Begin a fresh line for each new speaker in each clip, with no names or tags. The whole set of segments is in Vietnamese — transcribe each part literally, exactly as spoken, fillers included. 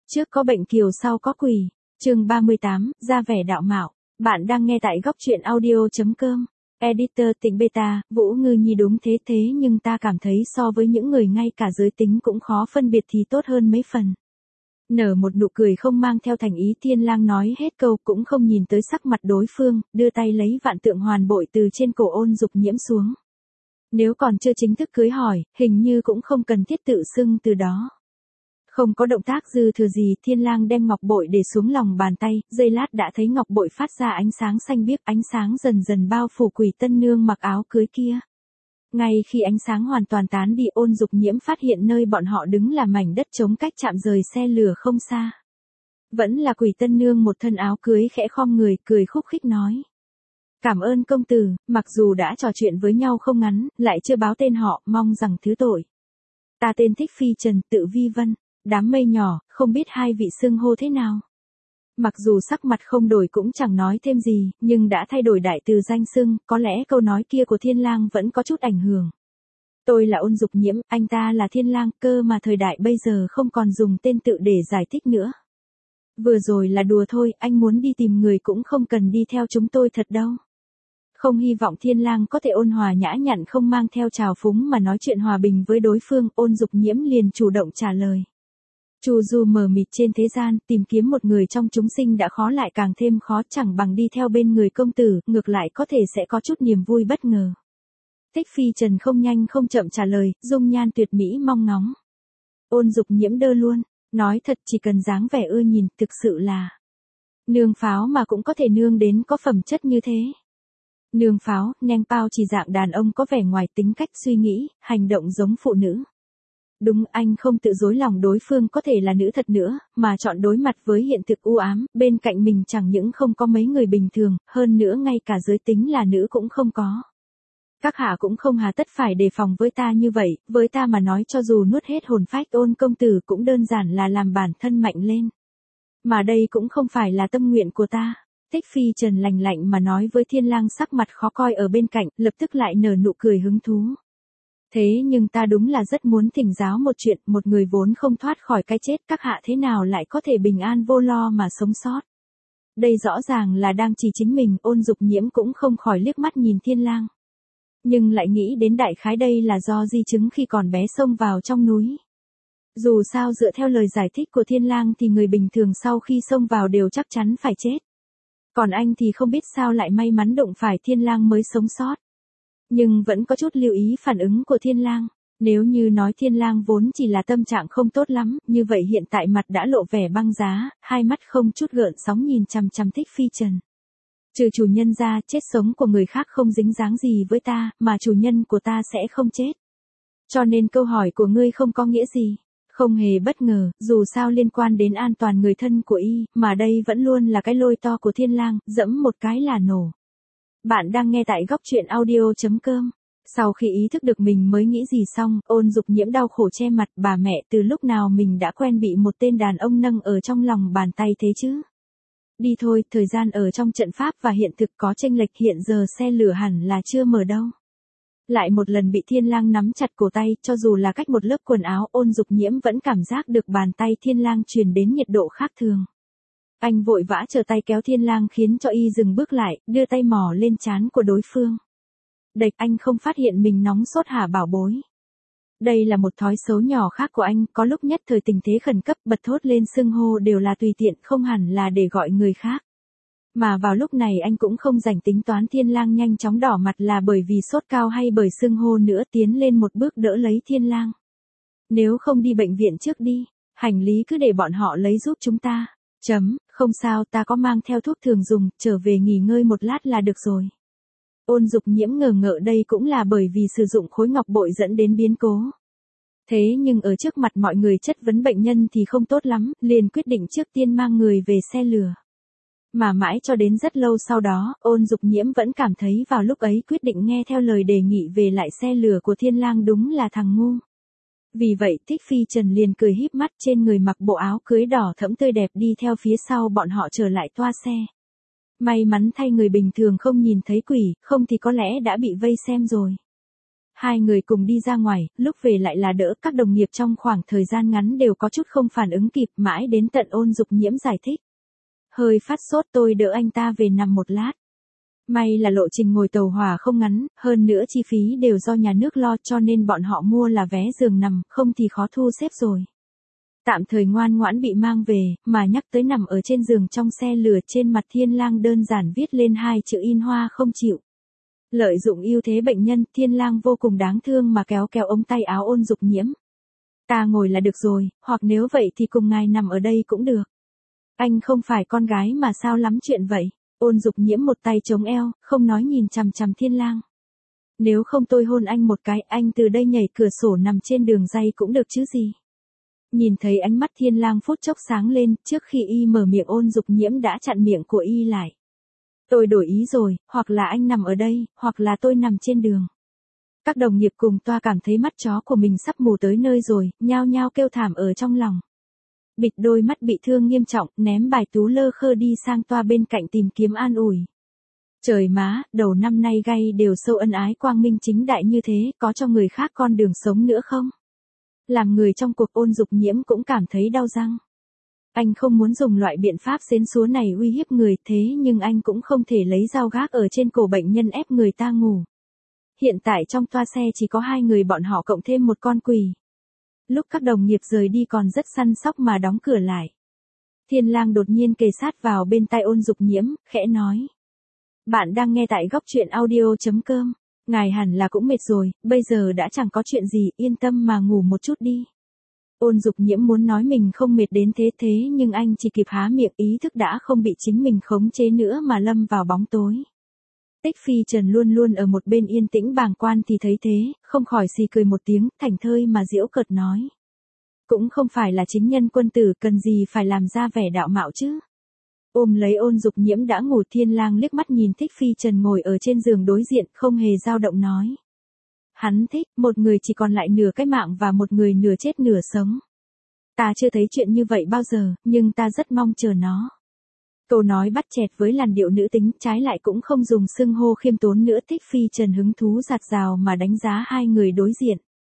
Trước có bệnh kiều sau có quỷ. Chương ba mươi tám, ra vẻ đạo mạo. Bạn đang nghe tại góc truyện audio chấm com. Editor Tịnh Beta, Vũ Ngư Nhi đúng thế thế nhưng ta cảm thấy so với những người ngay cả giới tính cũng khó phân biệt thì tốt hơn mấy phần. Nở một nụ cười không mang theo thành ý, Thiên Lang nói hết câu cũng không nhìn tới sắc mặt đối phương, đưa tay lấy vạn tượng hoàn bội từ trên cổ Ôn Dục Nhiễm xuống. Nếu còn chưa chính thức cưới hỏi, hình như cũng không cần thiết tự xưng từ đó. Không có động tác dư thừa gì, Thiên Lang đem ngọc bội để xuống lòng bàn tay, giây lát đã thấy ngọc bội phát ra ánh sáng xanh biếc, ánh sáng dần dần bao phủ Quỷ tân nương mặc áo cưới kia. Ngay khi ánh sáng hoàn toàn tán đi, Ôn Dục Nhiễm phát hiện nơi bọn họ đứng là mảnh đất trống cách chạm rời xe lửa không xa. Vẫn là Quỷ tân nương một thân áo cưới khẽ khom người, cười khúc khích nói. Cảm ơn công tử, mặc dù đã trò chuyện với nhau không ngắn, lại chưa báo tên họ, mong rằng thứ tội. Ta tên Thích Phi Trần, tự Vi Vân. Đám mây nhỏ, không biết hai vị xưng hô thế nào. Mặc dù sắc mặt không đổi cũng chẳng nói thêm gì, nhưng đã thay đổi đại từ danh xưng, có lẽ câu nói kia của Thiên Lang vẫn có chút ảnh hưởng. Tôi là Ôn Dục Nhiễm, anh ta là Thiên Lang, cơ mà thời đại bây giờ không còn dùng tên tự để giải thích nữa. Vừa rồi là đùa thôi, anh muốn đi tìm người cũng không cần đi theo chúng tôi thật đâu. Không hy vọng Thiên Lang có thể ôn hòa nhã nhặn không mang theo trào phúng mà nói chuyện hòa bình với đối phương, Ôn Dục Nhiễm liền chủ động trả lời. Chu du mờ mịt trên thế gian, tìm kiếm một người trong chúng sinh đã khó lại càng thêm khó, chẳng bằng đi theo bên người công tử, ngược lại có thể sẽ có chút niềm vui bất ngờ. Thích Phi Trần không nhanh không chậm trả lời, dung nhan tuyệt mỹ mong ngóng. Ôn Dục Nhiễm đơ luôn, nói thật chỉ cần dáng vẻ ưa nhìn, thực sự là nương pháo mà cũng có thể nương đến có phẩm chất như thế. Nương pháo, neng pao chỉ dạng đàn ông có vẻ ngoài tính cách suy nghĩ, hành động giống phụ nữ. Đúng, anh không tự dối lòng đối phương có thể là nữ thật nữa, mà chọn đối mặt với hiện thực u ám, bên cạnh mình chẳng những không có mấy người bình thường, hơn nữa ngay cả giới tính là nữ cũng không có. Các hạ cũng không hà tất phải đề phòng với ta như vậy, với ta mà nói cho dù nuốt hết hồn phách Ôn công tử cũng đơn giản là làm bản thân mạnh lên. Mà đây cũng không phải là tâm nguyện của ta. Thích Phi Trần lành lạnh mà nói với Thiên Lang, sắc mặt khó coi ở bên cạnh, lập tức lại nở nụ cười hứng thú. Thế nhưng ta đúng là rất muốn thỉnh giáo một chuyện, một người vốn không thoát khỏi cái chết, các hạ thế nào lại có thể bình an vô lo mà sống sót. Đây rõ ràng là đang chỉ chính mình, Ôn Dục Nhiễm cũng không khỏi liếc mắt nhìn Thiên Lang. Nhưng lại nghĩ đến đại khái đây là do di chứng khi còn bé xông vào trong núi. Dù sao dựa theo lời giải thích của Thiên Lang thì người bình thường sau khi xông vào đều chắc chắn phải chết. Còn anh thì không biết sao lại may mắn đụng phải Thiên Lang mới sống sót. Nhưng vẫn có chút lưu ý phản ứng của Thiên Lang. Nếu như nói Thiên Lang vốn chỉ là tâm trạng không tốt lắm, như vậy hiện tại mặt đã lộ vẻ băng giá, hai mắt không chút gợn sóng nhìn chằm chằm Thích Phi Trần. Trừ chủ nhân ra, chết sống của người khác không dính dáng gì với ta, mà chủ nhân của ta sẽ không chết. Cho nên câu hỏi của ngươi không có nghĩa gì. Không hề bất ngờ, dù sao liên quan đến an toàn người thân của y, mà đây vẫn luôn là cái lôi to của Thiên Lang, dẫm một cái là nổ. Bạn đang nghe tại góc truyện audio chấm com. Sau khi ý thức được mình mới nghĩ gì xong, Ôn Dục Nhiễm đau khổ che mặt, bà mẹ, từ lúc nào mình đã quen bị một tên đàn ông nâng ở trong lòng bàn tay thế chứ? Đi thôi, thời gian ở trong trận pháp và hiện thực có chênh lệch, hiện giờ xe lửa hẳn là chưa mở đâu. Lại một lần bị Thiên Lang nắm chặt cổ tay, cho dù là cách một lớp quần áo, Ôn Dục Nhiễm vẫn cảm giác được bàn tay Thiên Lang truyền đến nhiệt độ khác thường. Anh vội vã trở tay kéo Thiên Lang khiến cho y dừng bước lại, đưa tay mò lên trán của đối phương. Đệch, anh không phát hiện mình nóng sốt hả bảo bối? Đây là một thói xấu nhỏ khác của anh, có lúc nhất thời tình thế khẩn cấp bật thốt lên xưng hô đều là tùy tiện, không hẳn là để gọi người khác. Mà vào lúc này anh cũng không rảnh tính toán Thiên Lang nhanh chóng đỏ mặt là bởi vì sốt cao hay bởi xưng hô nữa, tiến lên một bước đỡ lấy Thiên Lang. Nếu không đi bệnh viện trước đi, hành lý cứ để bọn họ lấy giúp chúng ta. Chấm, không sao, ta có mang theo thuốc thường dùng, trở về nghỉ ngơi một lát là được rồi. Ôn Dục Nhiễm ngờ ngợ đây cũng là bởi vì sử dụng khối ngọc bội dẫn đến biến cố. Thế nhưng ở trước mặt mọi người chất vấn bệnh nhân thì không tốt lắm, liền quyết định trước tiên mang người về xe lửa. Mà mãi cho đến rất lâu sau đó, Ôn Dục Nhiễm vẫn cảm thấy vào lúc ấy quyết định nghe theo lời đề nghị về lại xe lửa của Thiên Lang đúng là thằng ngu. Vì vậy Thích Phi Trần liền cười híp mắt, trên người mặc bộ áo cưới đỏ thẫm tươi đẹp đi theo phía sau bọn họ trở lại toa xe. May mắn thay người bình thường không nhìn thấy quỷ, không thì có lẽ đã bị vây xem rồi. Hai người cùng đi ra ngoài, lúc về lại là đỡ, các đồng nghiệp trong khoảng thời gian ngắn đều có chút không phản ứng kịp, mãi đến tận Ôn Dục Nhiễm giải thích. Hơi phát sốt tôi đỡ anh ta về nằm một lát. May là lộ trình ngồi tàu hỏa không ngắn, hơn nữa chi phí đều do nhà nước lo cho nên bọn họ mua là vé giường nằm, không thì khó thu xếp rồi. Tạm thời ngoan ngoãn bị mang về, mà nhắc tới nằm ở trên giường trong xe lửa, trên mặt Thiên Lang đơn giản viết lên hai chữ in hoa không chịu. Lợi dụng ưu thế bệnh nhân, Thiên Lang vô cùng đáng thương mà kéo kéo ống tay áo Ôn Dục Nhiễm. Ta ngồi là được rồi, hoặc nếu vậy thì cùng ngài nằm ở đây cũng được. Anh không phải con gái mà sao lắm chuyện vậy. Ôn Dục Nhiễm một tay chống eo, không nói nhìn chằm chằm Thiên Lang. Nếu không tôi hôn anh một cái, anh từ đây nhảy cửa sổ nằm trên đường ray cũng được chứ gì. Nhìn thấy ánh mắt Thiên Lang phút chốc sáng lên, trước khi y mở miệng Ôn Dục Nhiễm đã chặn miệng của y lại. Tôi đổi ý rồi, hoặc là anh nằm ở đây, hoặc là tôi nằm trên đường. Các đồng nghiệp cùng toa cảm thấy mắt chó của mình sắp mù tới nơi rồi, nhao nhao kêu thảm ở trong lòng. Bịt đôi mắt bị thương nghiêm trọng, ném bài tú lơ khơ đi sang toa bên cạnh tìm kiếm an ủi. Trời má, đầu năm nay gay đều sâu ân ái quang minh chính đại như thế, có cho người khác con đường sống nữa không? Làm người trong cuộc Ôn Dục Nhiễm cũng cảm thấy đau răng. Anh không muốn dùng loại biện pháp xến xúa này uy hiếp người, thế nhưng anh cũng không thể lấy dao gác ở trên cổ bệnh nhân ép người ta ngủ. Hiện tại trong toa xe chỉ có hai người bọn họ cộng thêm một con quỷ. Lúc các đồng nghiệp rời đi còn rất săn sóc mà đóng cửa lại. Thiên Lang đột nhiên kề sát vào bên tai Ôn Dục Nhiễm, khẽ nói. Bạn đang nghe tại góc truyện audio chấm com. Ngài hẳn là cũng mệt rồi, bây giờ đã chẳng có chuyện gì, yên tâm mà ngủ một chút đi. Ôn Dục Nhiễm muốn nói mình không mệt đến thế thế nhưng anh chỉ kịp há miệng, ý thức đã không bị chính mình khống chế nữa mà lâm vào bóng tối. Tích Phi Trần luôn luôn ở một bên yên tĩnh bàng quan thì thấy thế, không khỏi xì cười một tiếng, thảnh thơi mà giễu cợt nói. Cũng không phải là chính nhân quân tử, cần gì phải làm ra vẻ đạo mạo chứ. Ôm lấy Ôn Dục Nhiễm đã ngủ, Thiên Lang liếc mắt nhìn Tích Phi Trần ngồi ở trên giường đối diện, không hề dao động nói. Hắn thích, một người chỉ còn lại nửa cái mạng và một người nửa chết nửa sống. Ta chưa thấy chuyện như vậy bao giờ, nhưng ta rất mong chờ nó. Câu nói bắt chẹt với làn điệu nữ tính, trái lại cũng không dùng xưng hô khiêm tốn nữa. Tích Phi Trần hứng thú dạt dào mà đánh giá hai người đối diện.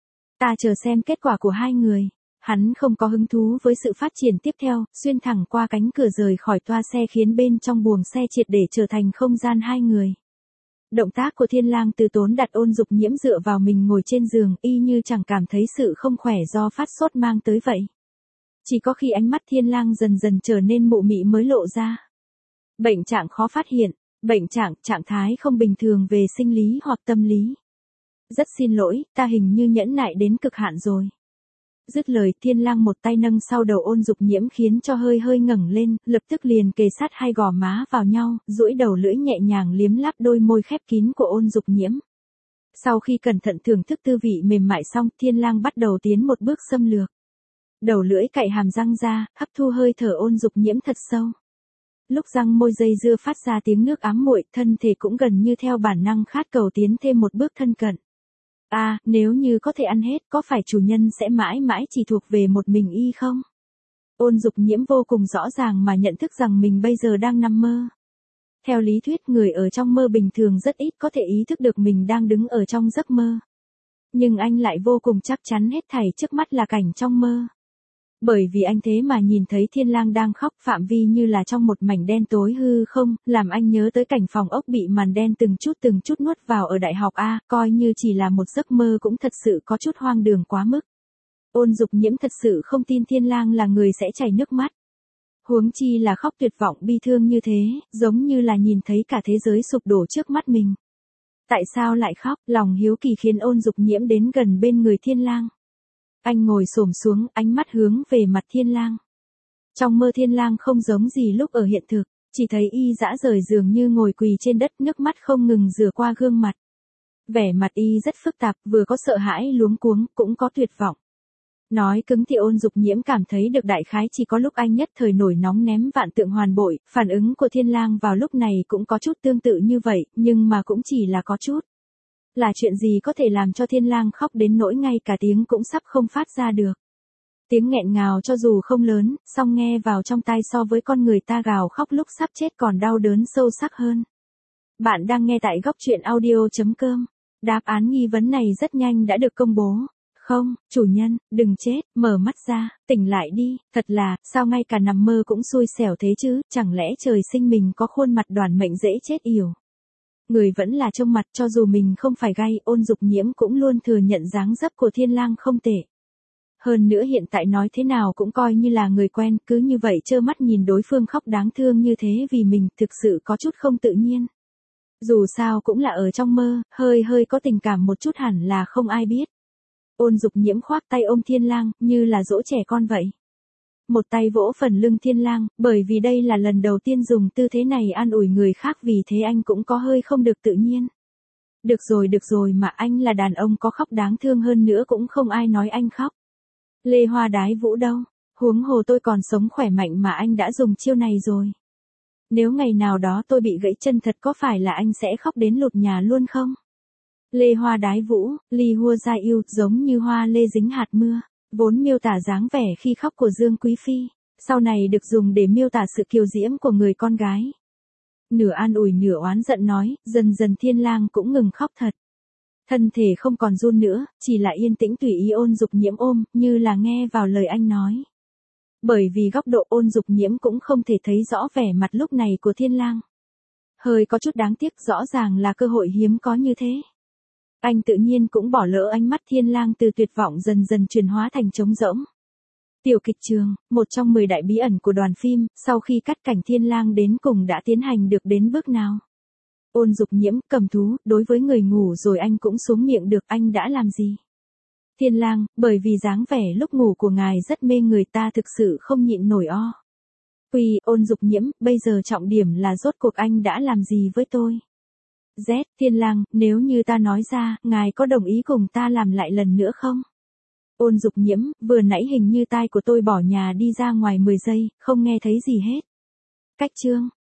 Ta chờ xem kết quả của hai người. Hắn không có hứng thú với sự phát triển tiếp theo, xuyên thẳng qua cánh cửa rời khỏi toa xe khiến bên trong buồng xe triệt để trở thành không gian hai người. Động tác của Thiên Lang từ tốn đặt Ôn Dục Nhiễm dựa vào mình ngồi trên giường, y như chẳng cảm thấy sự không khỏe do phát sốt mang tới vậy. Chỉ có khi ánh mắt Thiên Lang dần dần trở nên mụ mị mới lộ ra. Bệnh trạng khó phát hiện, bệnh trạng, trạng thái không bình thường về sinh lý hoặc tâm lý. Rất xin lỗi, ta hình như nhẫn nại đến cực hạn rồi. Dứt lời, Thiên Lang một tay nâng sau đầu Ôn Dục Nhiễm khiến cho hơi hơi ngẩng lên, lập tức liền kề sát hai gò má vào nhau, duỗi đầu lưỡi nhẹ nhàng liếm láp đôi môi khép kín của Ôn Dục Nhiễm. Sau khi cẩn thận thưởng thức tư vị mềm mại xong, Thiên Lang bắt đầu tiến một bước xâm lược. Đầu lưỡi cạy hàm răng ra, hấp thu hơi thở Ôn Dục Nhiễm thật sâu. Lúc răng môi dây dưa phát ra tiếng nước ám muội, thân thể cũng gần như theo bản năng khát cầu tiến thêm một bước thân cận. À, nếu như có thể ăn hết, có phải chủ nhân sẽ mãi mãi chỉ thuộc về một mình y không? Ôn Dục Nhiễm vô cùng rõ ràng mà nhận thức rằng mình bây giờ đang nằm mơ. Theo lý thuyết, người ở trong mơ bình thường rất ít có thể ý thức được mình đang đứng ở trong giấc mơ. Nhưng anh lại vô cùng chắc chắn hết thảy trước mắt là cảnh trong mơ. Bởi vì anh thế mà nhìn thấy Thiên Lang đang khóc, phạm vi như là trong một mảnh đen tối hư không, làm anh nhớ tới cảnh phòng ốc bị màn đen từng chút từng chút nuốt vào ở đại học A, coi như chỉ là một giấc mơ cũng thật sự có chút hoang đường quá mức. Ôn Dục Nhiễm thật sự không tin Thiên Lang là người sẽ chảy nước mắt. Huống chi là khóc tuyệt vọng bi thương như thế, giống như là nhìn thấy cả thế giới sụp đổ trước mắt mình. Tại sao lại khóc? Lòng hiếu kỳ khiến Ôn Dục Nhiễm đến gần bên người Thiên Lang. Anh ngồi xổm xuống, ánh mắt hướng về mặt Thiên Lang. Trong mơ Thiên Lang không giống gì lúc ở hiện thực, chỉ thấy y dã rời giường như ngồi quỳ trên đất, nước mắt không ngừng rửa qua gương mặt. Vẻ mặt y rất phức tạp, vừa có sợ hãi luống cuống, cũng có tuyệt vọng. Nói cứng thì Ôn Dục Nhiễm cảm thấy được đại khái chỉ có lúc anh nhất thời nổi nóng ném vạn tượng hoàn bội, phản ứng của Thiên Lang vào lúc này cũng có chút tương tự như vậy, nhưng mà cũng chỉ là có chút. Là chuyện gì có thể làm cho Thiên Lang khóc đến nỗi ngay cả tiếng cũng sắp không phát ra được. Tiếng nghẹn ngào cho dù không lớn, song nghe vào trong tai so với con người ta gào khóc lúc sắp chết còn đau đớn sâu sắc hơn. Bạn đang nghe tại góc truyện audio chấm com. Đáp án nghi vấn này rất nhanh đã được công bố. Không, chủ nhân, đừng chết, mở mắt ra, tỉnh lại đi, thật là, sao ngay cả nằm mơ cũng xui xẻo thế chứ, chẳng lẽ trời sinh mình có khuôn mặt đoản mệnh dễ chết yểu. Người vẫn là trông mặt, cho dù mình không phải gay, Ôn Dục Nhiễm cũng luôn thừa nhận dáng dấp của Thiên Lang không tệ. Hơn nữa hiện tại nói thế nào cũng coi như là người quen, cứ như vậy trơ mắt nhìn đối phương khóc đáng thương như thế vì mình, thực sự có chút không tự nhiên. Dù sao cũng là ở trong mơ, hơi hơi có tình cảm một chút hẳn là không ai biết. Ôn Dục Nhiễm khoác tay ôm Thiên Lang, như là dỗ trẻ con vậy. Một tay vỗ phần lưng Thiên Lang, bởi vì đây là lần đầu tiên dùng tư thế này an ủi người khác, vì thế anh cũng có hơi không được tự nhiên. Được rồi được rồi, mà anh là đàn ông, có khóc đáng thương hơn nữa cũng không ai nói anh khóc. Lê Hoa Đái Vũ đâu? Huống hồ tôi còn sống khỏe mạnh mà anh đã dùng chiêu này rồi. Nếu ngày nào đó tôi bị gãy chân thật, có phải là anh sẽ khóc đến lụt nhà luôn không? Lê Hoa Đái Vũ, Ly Hua Gia Yêu, giống như hoa lê dính hạt mưa, vốn miêu tả dáng vẻ khi khóc của Dương Quý Phi, sau này được dùng để miêu tả sự kiều diễm của người con gái. Nửa an ủi nửa oán giận nói, dần dần Thiên Lang cũng ngừng khóc thật. Thân thể không còn run nữa, chỉ là yên tĩnh tùy ý Ôn Dục Nhiễm ôm, như là nghe vào lời anh nói. Bởi vì góc độ Ôn Dục Nhiễm cũng không thể thấy rõ vẻ mặt lúc này của Thiên Lang. Hơi có chút đáng tiếc, rõ ràng là cơ hội hiếm có như thế. Anh tự nhiên cũng bỏ lỡ, ánh mắt Thiên Lang từ tuyệt vọng dần dần chuyển hóa thành trống rỗng. Tiểu kịch trường, một trong mười đại bí ẩn của đoàn phim, sau khi cắt cảnh Thiên Lang đến cùng đã tiến hành được đến bước nào? Ôn Dục Nhiễm, cầm thú, đối với người ngủ rồi anh cũng xuống miệng được, anh đã làm gì? Thiên Lang, bởi vì dáng vẻ lúc ngủ của ngài rất mê người, ta thực sự không nhịn nổi o. Quy, Ôn Dục Nhiễm, bây giờ trọng điểm là rốt cuộc anh đã làm gì với tôi? Z, Thiên Lang, nếu như ta nói ra, ngài có đồng ý cùng ta làm lại lần nữa không? Ôn Dục Nhiễm, vừa nãy hình như tai của tôi bỏ nhà đi ra ngoài mười giây, không nghe thấy gì hết. Cách chương.